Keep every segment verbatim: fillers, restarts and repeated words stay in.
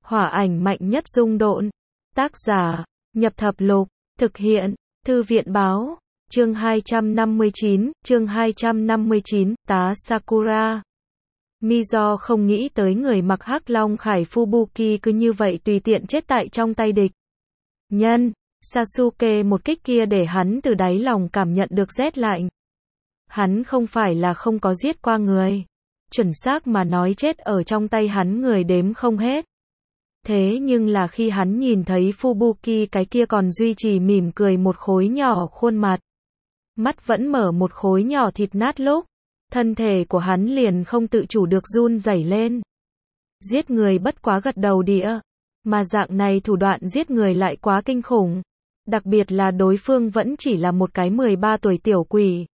Hỏa ảnh mạnh nhất dung độn. Tác giả, Nhập Thập Lục, thực hiện, Thư viện báo, chương hai trăm năm mươi chín, chương hai trăm năm mươi chín, tá Sakura. Mizo không nghĩ tới người mặc hắc long khải Fubuki cứ như vậy tùy tiện chết tại trong tay địch nhân. Sasuke một kích kia để hắn từ đáy lòng cảm nhận được rét lạnh. Hắn không phải là không có giết qua người. Chuẩn xác mà nói chết ở trong tay hắn người đếm không hết. Thế nhưng là khi hắn nhìn thấy Fubuki cái kia còn duy trì mỉm cười một khối nhỏ khuôn mặt. Mắt vẫn mở một khối nhỏ thịt nát lúc. Thân thể của hắn liền không tự chủ được run rẩy lên. Giết người bất quá gật đầu đĩa. Mà dạng này thủ đoạn giết người lại quá kinh khủng. Đặc biệt là đối phương vẫn chỉ là một cái mười ba tuổi tiểu quỷ.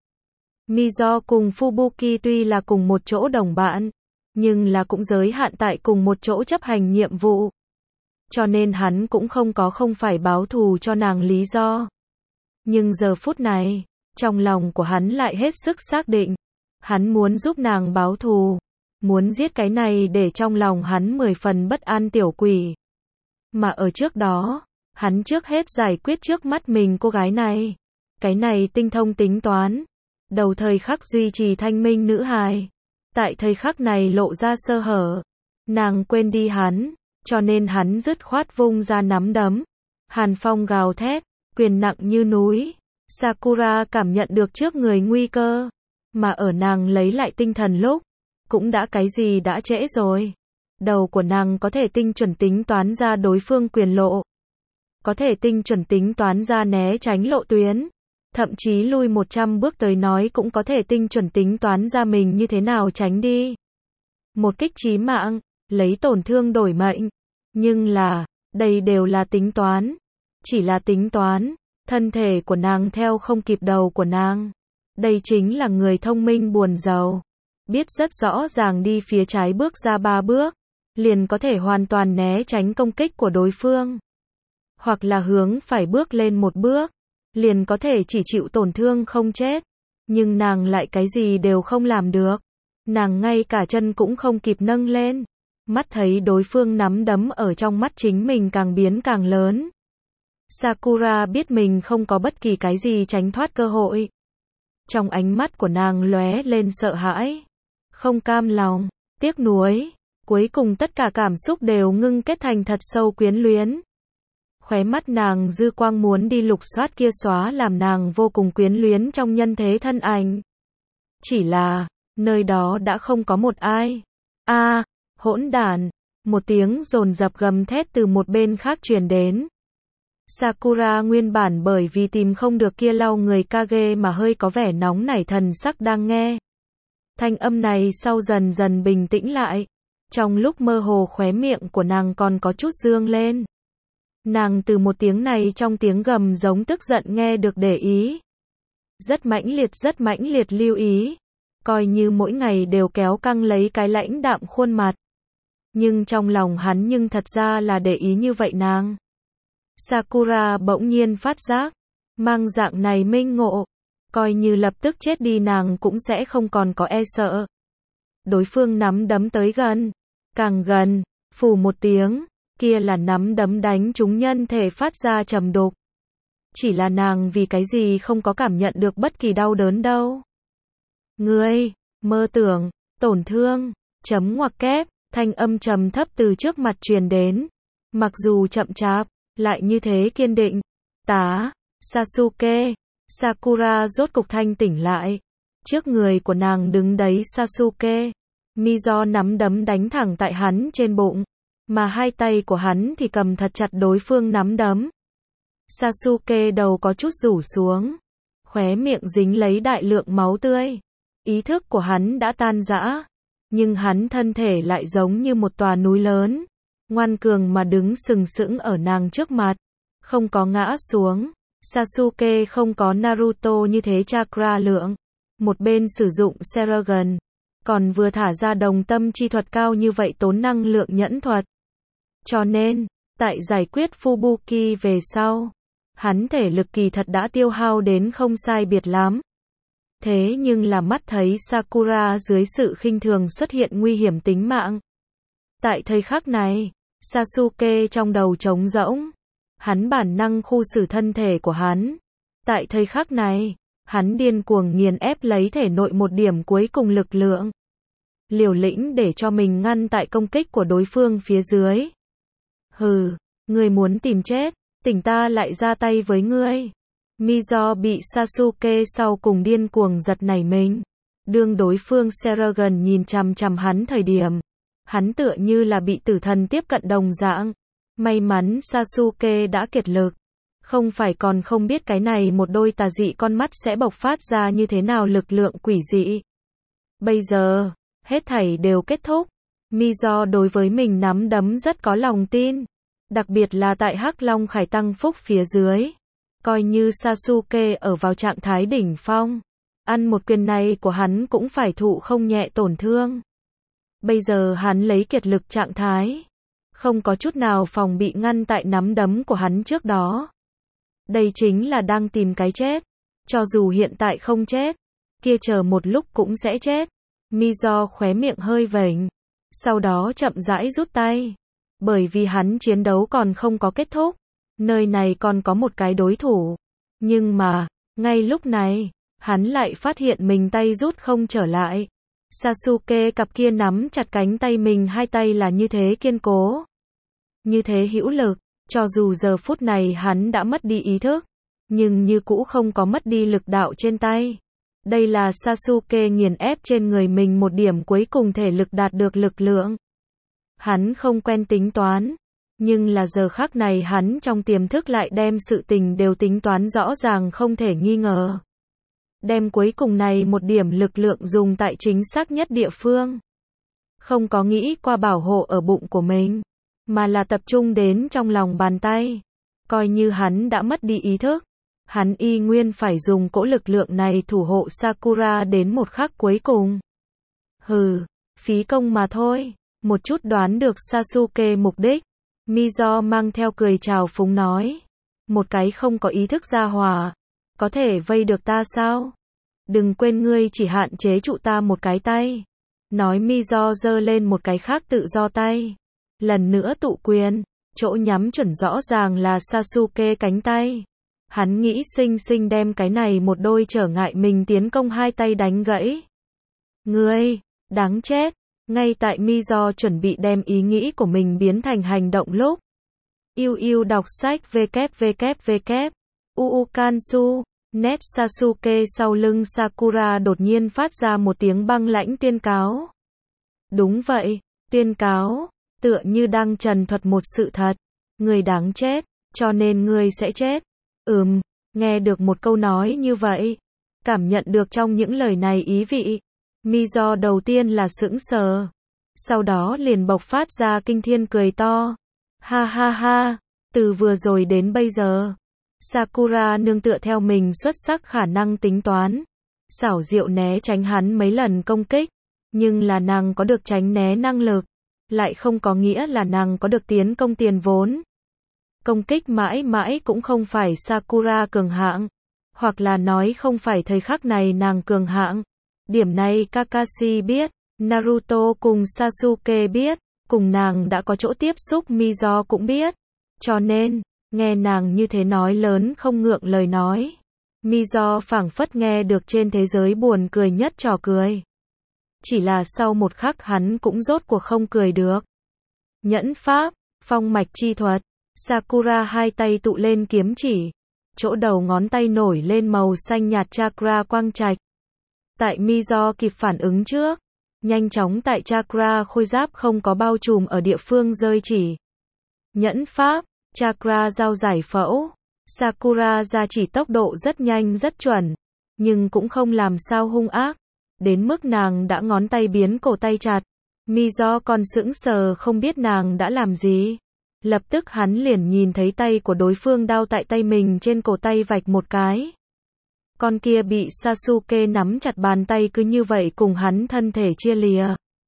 Mizo cùng Fubuki tuy là cùng một chỗ đồng bạn, nhưng là cũng giới hạn tại cùng một chỗ chấp hành nhiệm vụ. Cho nên hắn cũng không có không phải báo thù cho nàng lý do. Nhưng giờ phút này, trong lòng của hắn lại hết sức xác định. Hắn muốn giúp nàng báo thù. Muốn giết cái này để trong lòng hắn mười phần bất an tiểu quỷ. Mà ở trước đó, hắn trước hết giải quyết trước mắt mình cô gái này. Cái này tinh thông tính toán. Đầu thời khắc duy trì thanh minh nữ hài. Tại thời khắc này lộ ra sơ hở. Nàng quên đi hắn. Cho nên hắn dứt khoát vung ra nắm đấm. Hàn phong gào thét. Quyền nặng như núi. Sakura cảm nhận được trước người nguy cơ. Mà ở nàng lấy lại tinh thần lúc. Cũng đã cái gì đã trễ rồi. Đầu của nàng có thể tinh chuẩn tính toán ra đối phương quyền lộ. Có thể tinh chuẩn tính toán ra né tránh lộ tuyến. Thậm chí lui một trăm bước tới nói cũng có thể tinh chuẩn tính toán ra mình như thế nào tránh đi. Một kích chí mạng, lấy tổn thương đổi mệnh. Nhưng là, đây đều là tính toán. Chỉ là tính toán, thân thể của nàng theo không kịp đầu của nàng. Đây chính là người thông minh buồn giàu. Biết rất rõ ràng đi phía trái bước ra ba bước, liền có thể hoàn toàn né tránh công kích của đối phương. Hoặc là hướng phải bước lên một bước, liền có thể chỉ chịu tổn thương không chết. Nhưng nàng lại cái gì đều không làm được. Nàng ngay cả chân cũng không kịp nâng lên. Mắt thấy đối phương nắm đấm ở trong mắt chính mình càng biến càng lớn. Sakura biết mình không có bất kỳ cái gì tránh thoát cơ hội. Trong ánh mắt của nàng lóe lên sợ hãi, không cam lòng, tiếc nuối. Cuối cùng tất cả cảm xúc đều ngưng kết thành thật sâu quyến luyến. Khóe mắt nàng dư quang muốn đi lục soát kia xóa làm nàng vô cùng quyến luyến trong nhân thế thân ảnh. Chỉ là, nơi đó đã không có một ai. A, à, hỗn đản, một tiếng dồn dập gầm thét từ một bên khác truyền đến. Sakura nguyên bản bởi vì tìm không được kia lau người Kage mà hơi có vẻ nóng nảy thần sắc đang nghe. Thanh âm này sau dần dần bình tĩnh lại. Trong lúc mơ hồ khóe miệng của nàng còn có chút dương lên. Nàng từ một tiếng này trong tiếng gầm giống tức giận nghe được để ý. Rất mãnh liệt rất mãnh liệt lưu ý. Coi như mỗi ngày đều kéo căng lấy cái lãnh đạm khuôn mặt. Nhưng trong lòng hắn nhưng thật ra là để ý như vậy nàng. Sakura bỗng nhiên phát giác. Mang dạng này minh ngộ. Coi như lập tức chết đi nàng cũng sẽ không còn có e sợ. Đối phương nắm đấm tới gần. Càng gần, phù một tiếng. Kia là nắm đấm đánh trúng nhân thể phát ra trầm đục. Chỉ là nàng vì cái gì không có cảm nhận được bất kỳ đau đớn đâu. Ngươi, mơ tưởng, tổn thương, chấm ngoặc kép, thanh âm trầm thấp từ trước mặt truyền đến. Mặc dù chậm chạp, lại như thế kiên định. Tá, Sasuke, Sakura rốt cục thanh tỉnh lại. Trước người của nàng đứng đấy Sasuke. Mizo nắm đấm đánh thẳng tại hắn trên bụng. Mà hai tay của hắn thì cầm thật chặt đối phương nắm đấm. Sasuke đầu có chút rủ xuống. Khóe miệng dính lấy đại lượng máu tươi. Ý thức của hắn đã tan rã. Nhưng hắn thân thể lại giống như một tòa núi lớn. Ngoan cường mà đứng sừng sững ở nàng trước mặt. Không có ngã xuống. Sasuke không có Naruto như thế chakra lượng. Một bên sử dụng Sharingan. Còn vừa thả ra đồng tâm chi thuật cao như vậy tốn năng lượng nhẫn thuật. Cho nên, tại giải quyết Fubuki về sau, hắn thể lực kỳ thật đã tiêu hao đến không sai biệt lắm. Thế nhưng là mắt thấy Sakura dưới sự khinh thường xuất hiện nguy hiểm tính mạng. Tại thời khắc này, Sasuke trong đầu trống rỗng. Hắn bản năng khu xử thân thể của hắn. Tại thời khắc này, hắn điên cuồng nghiền ép lấy thể nội một điểm cuối cùng lực lượng. Liều lĩnh để cho mình ngăn tại công kích của đối phương phía dưới. Hừ, ngươi muốn tìm chết, tỉnh ta lại ra tay với ngươi. Mizo bị Sasuke sau cùng điên cuồng giật nảy mình. Đương đối phương Serragon nhìn chằm chằm hắn thời điểm, hắn tựa như là bị tử thần tiếp cận đồng dạng. May mắn Sasuke đã kiệt lực, không phải còn không biết cái này một đôi tà dị con mắt sẽ bộc phát ra như thế nào lực lượng quỷ dị. Bây giờ, hết thảy đều kết thúc. Mizo đối với mình nắm đấm rất có lòng tin, đặc biệt là tại Hắc Long Khải tăng phúc phía dưới. Coi như Sasuke ở vào trạng thái đỉnh phong, ăn một quyền này của hắn cũng phải thụ không nhẹ tổn thương. Bây giờ hắn lấy kiệt lực trạng thái, không có chút nào phòng bị ngăn tại nắm đấm của hắn trước đó. Đây chính là đang tìm cái chết. Cho dù hiện tại không chết, kia chờ một lúc cũng sẽ chết. Mizo khóe miệng hơi vểnh, sau đó chậm rãi rút tay. Bởi vì hắn chiến đấu còn không có kết thúc, nơi này còn có một cái đối thủ. Nhưng mà, ngay lúc này, hắn lại phát hiện mình tay rút không trở lại. Sasuke cặp kia nắm chặt cánh tay mình, hai tay là như thế kiên cố, như thế hữu lực, cho dù giờ phút này hắn đã mất đi ý thức, nhưng như cũ không có mất đi lực đạo trên tay. Đây là Sasuke nghiền ép trên người mình một điểm cuối cùng thể lực đạt được lực lượng. Hắn không quen tính toán, nhưng là giờ khắc này hắn trong tiềm thức lại đem sự tình đều tính toán rõ ràng không thể nghi ngờ. Đem cuối cùng này một điểm lực lượng dùng tại chính xác nhất địa phương. Không có nghĩ qua bảo hộ ở bụng của mình, mà là tập trung đến trong lòng bàn tay. Coi như hắn đã mất đi ý thức, hắn y nguyên phải dùng cỗ lực lượng này thủ hộ Sakura đến một khắc cuối cùng. Hừ, phí công mà thôi. Một chút đoán được Sasuke mục đích, Mizo mang theo cười chào phúng nói. Một cái không có ý thức gia hỏa, có thể vây được ta sao? Đừng quên ngươi chỉ hạn chế trụ ta một cái tay. Nói Mizo giơ lên một cái khác tự do tay. Lần nữa tụ quyền, chỗ nhắm chuẩn rõ ràng là Sasuke cánh tay. Hắn nghĩ xinh xinh đem cái này một đôi trở ngại mình tiến công hai tay đánh gãy. Ngươi, đáng chết. Ngay tại Mizo chuẩn bị đem ý nghĩ của mình biến thành hành động lúc. Yêu yêu đọc sách www. Uukansu, net Sasuke sau lưng Sakura đột nhiên phát ra một tiếng băng lãnh tuyên cáo. Đúng vậy, tuyên cáo, tựa như đang trần thuật một sự thật. Người đáng chết, cho nên ngươi sẽ chết. Ừm, nghe được một câu nói như vậy, cảm nhận được trong những lời này ý vị. Mizo đầu tiên là sững sờ, sau đó liền bộc phát ra kinh thiên cười to. Ha ha ha, từ vừa rồi đến bây giờ, Sakura nương tựa theo mình xuất sắc khả năng tính toán, xảo diệu né tránh hắn mấy lần công kích, nhưng là nàng có được tránh né năng lực, lại không có nghĩa là nàng có được tiến công tiền vốn. Công kích mãi mãi cũng không phải Sakura cường hạng, hoặc là nói không phải thời khắc này nàng cường hạng. Điểm này Kakashi biết, Naruto cùng Sasuke biết, cùng nàng đã có chỗ tiếp xúc Mizo cũng biết. Cho nên, nghe nàng như thế nói lớn không ngượng lời nói. Mizo phảng phất nghe được trên thế giới buồn cười nhất trò cười. Chỉ là sau một khắc hắn cũng rốt cuộc không cười được. Nhẫn pháp, phong mạch chi thuật, Sakura hai tay tụ lên kiếm chỉ. Chỗ đầu ngón tay nổi lên màu xanh nhạt chakra quang trạch. Tại Mizo kịp phản ứng trước, nhanh chóng tại chakra khôi giáp không có bao trùm ở địa phương rơi chỉ. Nhẫn pháp, chakra giao giải phẫu. Sakura ra chỉ tốc độ rất nhanh rất chuẩn, nhưng cũng không làm sao hung ác, đến mức nàng đã ngón tay biến cổ tay chặt. Mizo còn sững sờ không biết nàng đã làm gì. Lập tức hắn liền nhìn thấy tay của đối phương đao tại tay mình trên cổ tay vạch một cái. Con kia bị Sasuke nắm chặt bàn tay cứ như vậy cùng hắn thân thể chia lìa.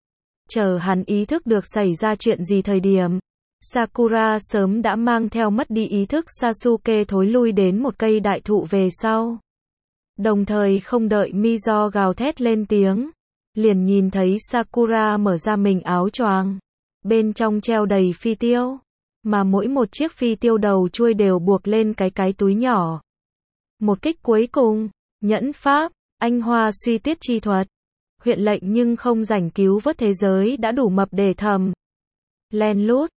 Chờ hắn ý thức được xảy ra chuyện gì thời điểm, Sakura sớm đã mang theo mất đi ý thức Sasuke thối lui đến một cây đại thụ về sau. Đồng thời không đợi Mizo gào thét lên tiếng, liền nhìn thấy Sakura mở ra mình áo choàng. Bên trong treo đầy phi tiêu, mà mỗi một chiếc phi tiêu đầu chuôi đều buộc lên cái cái túi nhỏ. Một kích cuối cùng, nhẫn pháp, anh hoa suy tuyết chi thuật. Huyện lệnh nhưng không rảnh cứu vớt thế giới đã đủ mập để thầm. Len lút,